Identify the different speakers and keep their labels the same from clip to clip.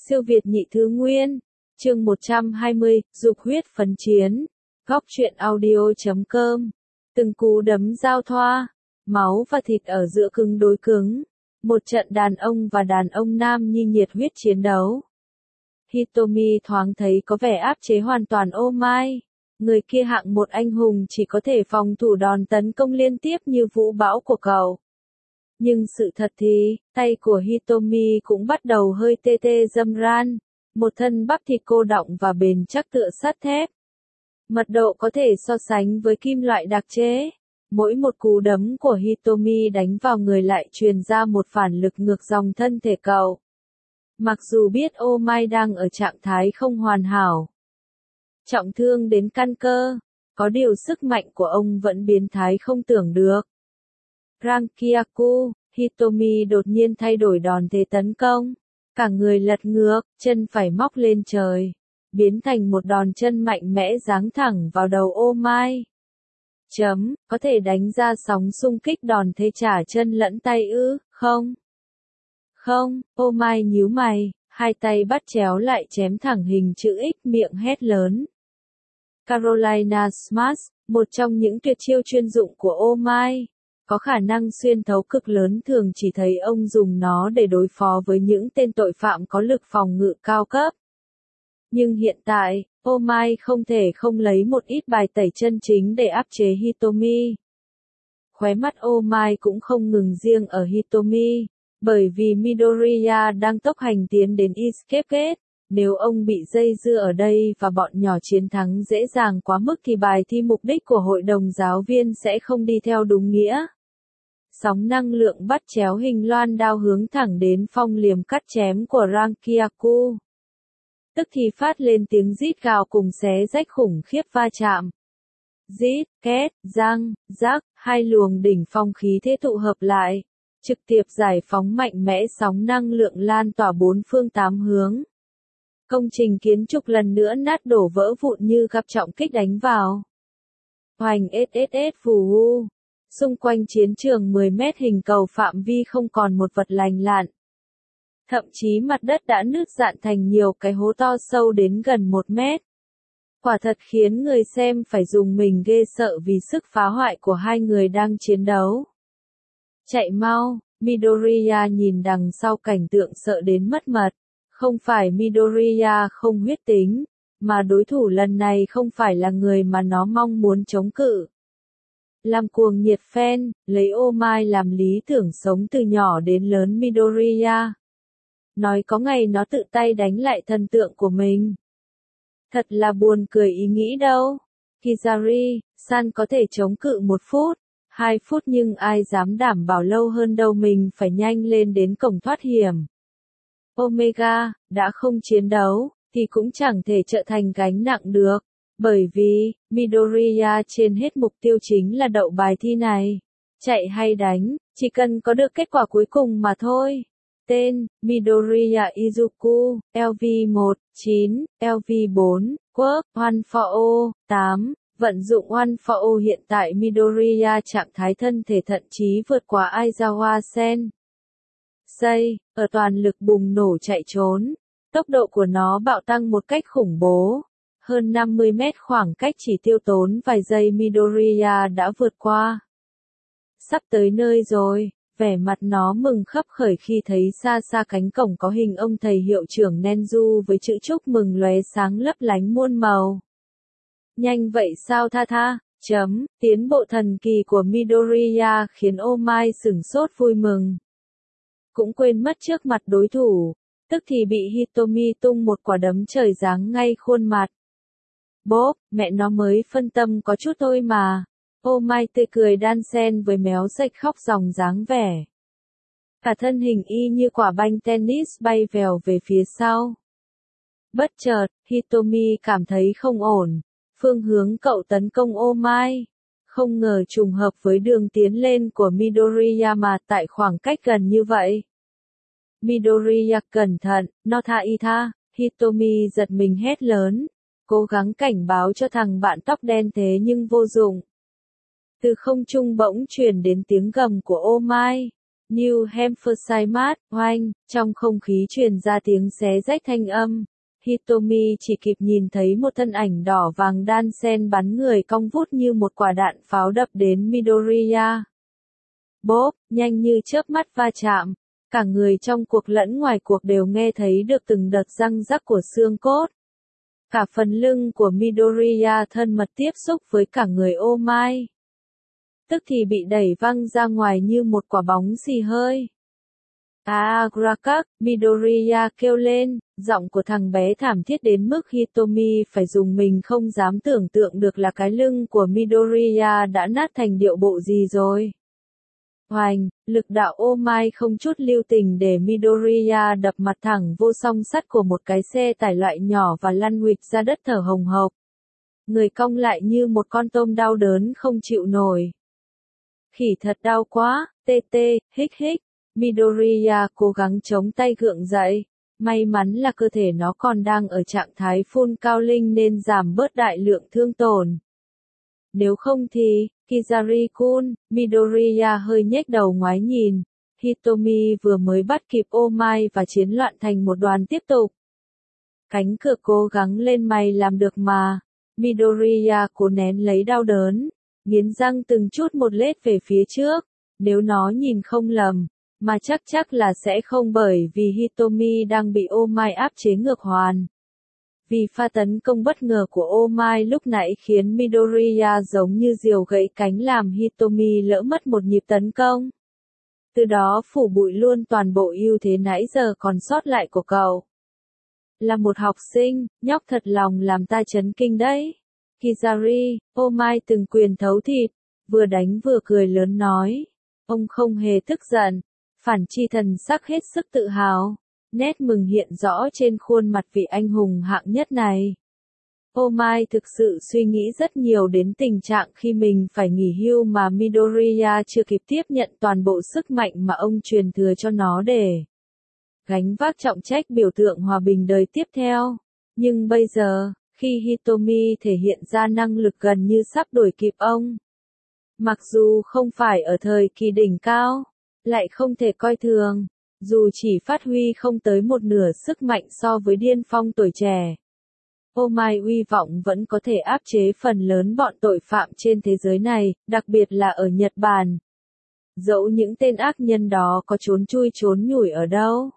Speaker 1: Siêu Việt nhị thứ nguyên. Chương 120, dục huyết phấn chiến. Góc truyện audio.com. Từng cú đấm giao thoa, máu và thịt ở giữa cứng đối cứng. Một trận đàn ông và đàn ông nam nhi nhiệt huyết chiến đấu. Hitomi thoáng thấy có vẻ áp chế hoàn toàn Oh My. Người kia hạng một anh hùng chỉ có thể phòng thủ đòn tấn công liên tiếp như vũ bão của cậu. Nhưng sự thật thì, tay của Hitomi cũng bắt đầu hơi tê tê râm ran. Một thân bắp thịt cô đọng và bền chắc tựa sắt thép. Mật độ có thể so sánh với kim loại đặc chế. Mỗi một cú đấm của Hitomi đánh vào người lại truyền ra một phản lực ngược dòng thân thể cậu. Mặc dù biết Oh My đang ở trạng thái không hoàn hảo, trọng thương đến căn cơ, có điều sức mạnh của ông vẫn biến thái không tưởng được. Rankyaku, Hitomi đột nhiên thay đổi đòn thế tấn công. Cả người lật ngược, chân phải móc lên trời, biến thành một đòn chân mạnh mẽ giáng thẳng vào đầu Oh My. Có thể đánh ra sóng xung kích đòn thế trả chân lẫn tay ư, không? Không, Oh My nhíu mày, hai tay bắt chéo lại chém thẳng hình chữ X, miệng hét lớn. Carolina Smash, một trong những tuyệt chiêu chuyên dụng của Oh My, có khả năng xuyên thấu cực lớn, thường chỉ thấy ông dùng nó để đối phó với những tên tội phạm có lực phòng ngự cao cấp. Nhưng hiện tại, Oh My không thể không lấy một ít bài tẩy chân chính để áp chế Hitomi. Khóe mắt Oh My cũng không ngừng riêng ở Hitomi, bởi vì Midoriya đang tốc hành tiến đến Escape Gate. Nếu ông bị dây dưa ở đây và bọn nhỏ chiến thắng dễ dàng quá mức thì bài thi mục đích của hội đồng giáo viên sẽ không đi theo đúng nghĩa. Sóng năng lượng bắt chéo hình loan đao hướng thẳng đến phong liềm cắt chém của Rankyaku. Tức thì phát lên tiếng rít gào cùng xé rách khủng khiếp va chạm. Rít, két, răng, rác, hai luồng đỉnh phong khí thế tụ hợp lại, trực tiếp giải phóng mạnh mẽ sóng năng lượng lan tỏa bốn phương tám hướng. Công trình kiến trúc lần nữa nát đổ vỡ vụn như gặp trọng kích đánh vào. Hoành SSS phù hu. Xung quanh chiến trường 10 mét hình cầu phạm vi không còn một vật lành lặn. Thậm chí mặt đất đã nứt rạn thành nhiều cái hố to sâu đến gần 1 mét. Quả thật khiến người xem phải dùng mình ghê sợ vì sức phá hoại của hai người đang chiến đấu. Chạy mau, Midoriya nhìn đằng sau cảnh tượng sợ đến mất mật. Không phải Midoriya không huyết tính, mà đối thủ lần này không phải là người mà nó mong muốn chống cự. Làm cuồng nhiệt fan, lấy Oh My làm lý tưởng sống từ nhỏ đến lớn Midoriya. Nói có ngày nó tự tay đánh lại thần tượng của mình. Thật là buồn cười ý nghĩ đâu. Kizari-san có thể chống cự 1 phút, 2 phút nhưng ai dám đảm bảo lâu hơn đâu, mình phải nhanh lên đến cổng thoát hiểm. Omega, đã không chiến đấu, thì cũng chẳng thể trở thành gánh nặng được. Bởi vì, Midoriya trên hết mục tiêu chính là đậu bài thi này. Chạy hay đánh, chỉ cần có được kết quả cuối cùng mà thôi. Tên, Midoriya Izuku, LV1, 9, LV4, Quirk, One for All, 8. Vận dụng One for All hiện tại Midoriya trạng thái thân thể thậm chí vượt qua Aizawa Sen. Ở toàn lực bùng nổ chạy trốn. Tốc độ của nó bạo tăng một cách khủng bố. Hơn 50 mét khoảng cách chỉ tiêu tốn vài giây Midoriya đã vượt qua. Sắp tới nơi rồi, vẻ mặt nó mừng khấp khởi khi thấy xa xa cánh cổng có hình ông thầy hiệu trưởng Nenju với chữ chúc mừng lóe sáng lấp lánh muôn màu. Nhanh vậy sao tha. Tiến bộ thần kỳ của Midoriya khiến Oh My sửng sốt vui mừng. Cũng quên mất trước mặt đối thủ, tức thì bị Hitomi tung một quả đấm trời giáng ngay khuôn mặt. Bốp, mẹ nó mới phân tâm có chút thôi mà. Oh My tươi cười đan xen với méo sạch khóc ròng dáng vẻ. Cả thân hình y như quả banh tennis bay vèo về phía sau. Bất chợt, Hitomi cảm thấy không ổn. Phương hướng cậu tấn công Oh My không ngờ trùng hợp với đường tiến lên của Midoriya mà tại khoảng cách gần như vậy. Midoriya cẩn thận, no tha. Hitomi giật mình hét lớn, cố gắng cảnh báo cho thằng bạn tóc đen thế nhưng vô dụng. Từ không trung bỗng truyền đến tiếng gầm của Oh My. New Hampshire mát, oanh, trong không khí truyền ra tiếng xé rách thanh âm. Hitomi chỉ kịp nhìn thấy một thân ảnh đỏ vàng đan sen bắn người cong vút như một quả đạn pháo đập đến Midoriya. Bốp, nhanh như chớp mắt va chạm. Cả người trong cuộc lẫn ngoài cuộc đều nghe thấy được từng đợt răng rắc của xương cốt. Cả phần lưng của Midoriya thân mật tiếp xúc với cả người Ô Mai. Tức thì bị đẩy văng ra ngoài như một quả bóng xì hơi. Agrakak, Midoriya kêu lên, giọng của thằng bé thảm thiết đến mức Hitomi phải dùng mình không dám tưởng tượng được là cái lưng của Midoriya đã nát thành điệu bộ gì rồi. Hoành, lực đạo Ô Mai không chút lưu tình để Midoriya đập mặt thẳng vô song sắt của một cái xe tải loại nhỏ và lăn huỵch ra đất thở hồng hộc. Người cong lại như một con tôm đau đớn không chịu nổi. Khỉ thật đau quá, tê tê, hích hích. Midoriya cố gắng chống tay gượng dậy. May mắn là cơ thể nó còn đang ở trạng thái full cao linh nên giảm bớt đại lượng thương tổn. Nếu không thì, Kizari-kun, Midoriya hơi nhếch đầu ngoái nhìn. Hitomi vừa mới bắt kịp Ô Mai và chiến loạn thành một đoàn tiếp tục. Cánh cửa cố gắng lên mày làm được mà. Midoriya cố nén lấy đau đớn, nghiến răng từng chút một lết về phía trước. Nếu nó nhìn không lầm, mà chắc là sẽ không bởi vì Hitomi đang bị Ô Mai áp chế ngược hoàn. Vì pha tấn công bất ngờ của Ô Mai lúc nãy khiến Midoriya giống như diều gãy cánh làm Hitomi lỡ mất một nhịp tấn công. Từ đó phủ bụi luôn toàn bộ ưu thế nãy giờ còn sót lại của cậu. Là một học sinh, nhóc thật lòng làm ta chấn kinh đấy. Kizari, Ô Mai từng quyền thấu thịt, vừa đánh vừa cười lớn nói. Ông không hề tức giận, phản chi thần sắc hết sức tự hào. Nét mừng hiện rõ trên khuôn mặt vị anh hùng hạng nhất này. Ô Mai thực sự suy nghĩ rất nhiều đến tình trạng khi mình phải nghỉ hưu mà Midoriya chưa kịp tiếp nhận toàn bộ sức mạnh mà ông truyền thừa cho nó để gánh vác trọng trách biểu tượng hòa bình đời tiếp theo. Nhưng bây giờ, khi Hitomi thể hiện ra năng lực gần như sắp đuổi kịp ông, mặc dù không phải ở thời kỳ đỉnh cao, lại không thể coi thường. Dù chỉ phát huy không tới một nửa sức mạnh so với điên phong tuổi trẻ, Ô Mai uy vọng vẫn có thể áp chế phần lớn bọn tội phạm trên thế giới này, đặc biệt là ở Nhật Bản. Dẫu những tên ác nhân đó có trốn chui trốn nhủi ở đâu,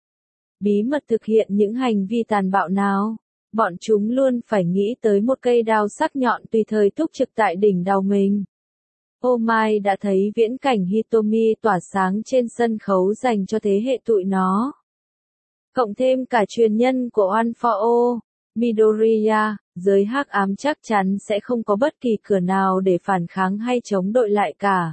Speaker 1: bí mật thực hiện những hành vi tàn bạo nào, bọn chúng luôn phải nghĩ tới một cây đao sắc nhọn tùy thời túc trực tại đỉnh đầu mình. Ô Mai đã thấy viễn cảnh Hitomi tỏa sáng trên sân khấu dành cho thế hệ tụi nó. Cộng thêm cả truyền nhân của One for All, Midoriya, giới hắc ám chắc chắn sẽ không có bất kỳ cửa nào để phản kháng hay chống đội lại cả.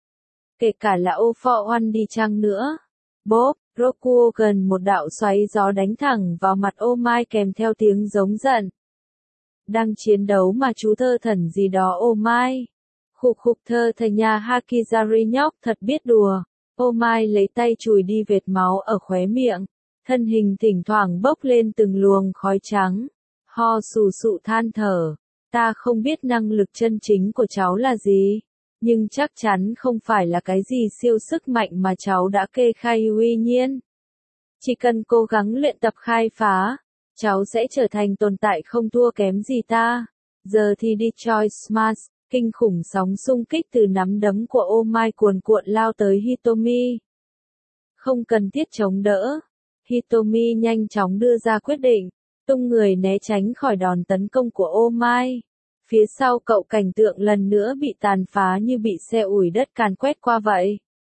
Speaker 1: Kể cả là All for One đi chăng nữa. Bốp, Rokugan một đạo xoáy gió đánh thẳng vào mặt Ô Mai kèm theo tiếng giống giận. Đang chiến đấu mà chú thơ thần gì đó Ô Mai. Khục khục thơ thầy nhà Hakizari nhóc thật biết đùa. Ô Mai lấy tay chùi đi vệt máu ở khóe miệng. Thân hình thỉnh thoảng bốc lên từng luồng khói trắng. Ho sù sụ than thở. Ta không biết năng lực chân chính của cháu là gì. Nhưng chắc chắn không phải là cái gì siêu sức mạnh mà cháu đã kê khai uy nhiên. Chỉ cần cố gắng luyện tập khai phá, cháu sẽ trở thành tồn tại không thua kém gì ta. Giờ thì đi Choice Smash. Kinh khủng sóng xung kích từ nắm đấm của Ô Mai cuồn cuộn lao tới Hitomi. Không cần thiết chống đỡ. Hitomi nhanh chóng đưa ra quyết định, tung người né tránh khỏi đòn tấn công của Ô Mai. Phía sau cậu cảnh tượng lần nữa bị tàn phá như bị xe ủi đất càn quét qua vậy.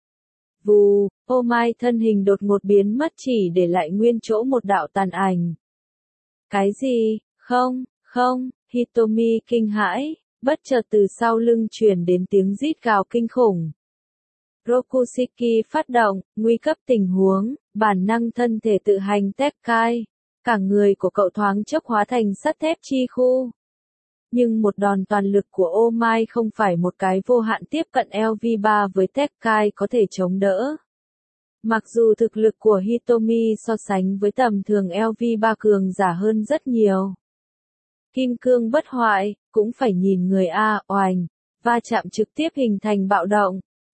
Speaker 1: Vù, Ô Mai thân hình đột ngột biến mất chỉ để lại nguyên chỗ một đạo tàn ảnh. Cái gì? Không, Hitomi kinh hãi. Bất chợt từ sau lưng truyền đến tiếng rít gào kinh khủng. Rokushiki phát động, nguy cấp tình huống, bản năng thân thể tự hành Tekkai. Cả người của cậu thoáng chốc hóa thành sắt thép chi khu. Nhưng một đòn toàn lực của Ô Mai không phải một cái vô hạn tiếp cận LV3 với Tekkai có thể chống đỡ. Mặc dù thực lực của Hitomi so sánh với tầm thường LV3 cường giả hơn rất nhiều. Kim cương bất hoại, cũng phải nhìn người A, oành, va chạm trực tiếp hình thành bạo động.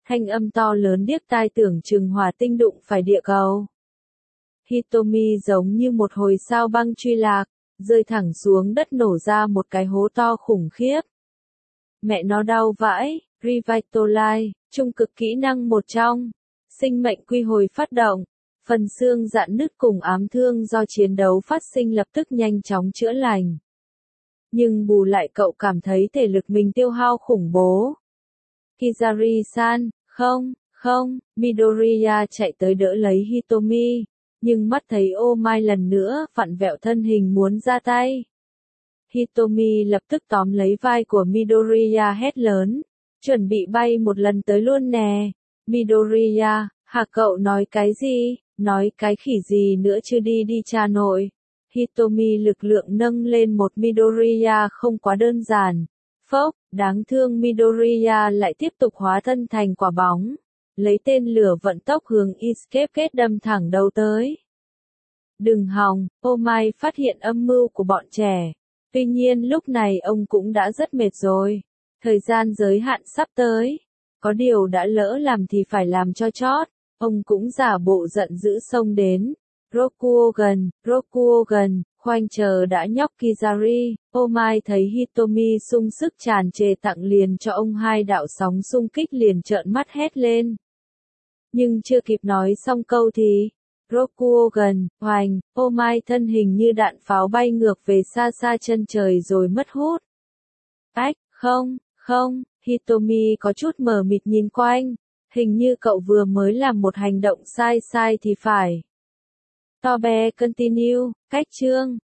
Speaker 1: Thanh âm to lớn điếc tai tưởng chừng hỏa tinh đụng phải địa cầu. Hitomi giống như một hồi sao băng truy lạc, rơi thẳng xuống đất nổ ra một cái hố to khủng khiếp. Mẹ nó đau vãi, Revitalize, trung cực kỹ năng một trong. Sinh mệnh quy hồi phát động. Phần xương rạn nứt cùng ám thương do chiến đấu phát sinh lập tức nhanh chóng chữa lành. Nhưng bù lại cậu cảm thấy thể lực mình tiêu hao khủng bố. Kizari-san, không, Midoriya chạy tới đỡ lấy Hitomi, nhưng mắt thấy Oh My lần nữa vặn vẹo thân hình muốn ra tay. Hitomi lập tức tóm lấy vai của Midoriya hét lớn, chuẩn bị bay một lần tới luôn nè. Midoriya, hả cậu nói cái gì, nói cái khỉ gì nữa chứ đi cha nội. Hitomi lực lượng nâng lên một Midoriya không quá đơn giản. Phốc, đáng thương Midoriya lại tiếp tục hóa thân thành quả bóng, lấy tên lửa vận tốc hướng Escape Gate đâm thẳng đầu tới. Đừng hòng, Oh My phát hiện âm mưu của bọn trẻ. Tuy nhiên lúc này ông cũng đã rất mệt rồi. Thời gian giới hạn sắp tới. Có điều đã lỡ làm thì phải làm cho chót. Ông cũng giả bộ giận dữ xông đến. Rokuogan, khoanh chờ đã nhóc Kizari. Oh My thấy Hitomi sung sức tràn trề tặng liền cho ông hai đạo sóng xung kích liền trợn mắt hét lên. Nhưng chưa kịp nói xong câu thì Rokuogan, hoành, Oh My thân hình như đạn pháo bay ngược về xa xa chân trời rồi mất hút. Ách, không, Hitomi có chút mờ mịt nhìn quanh, hình như cậu vừa mới làm một hành động sai thì phải. Tobe continue, cách chương.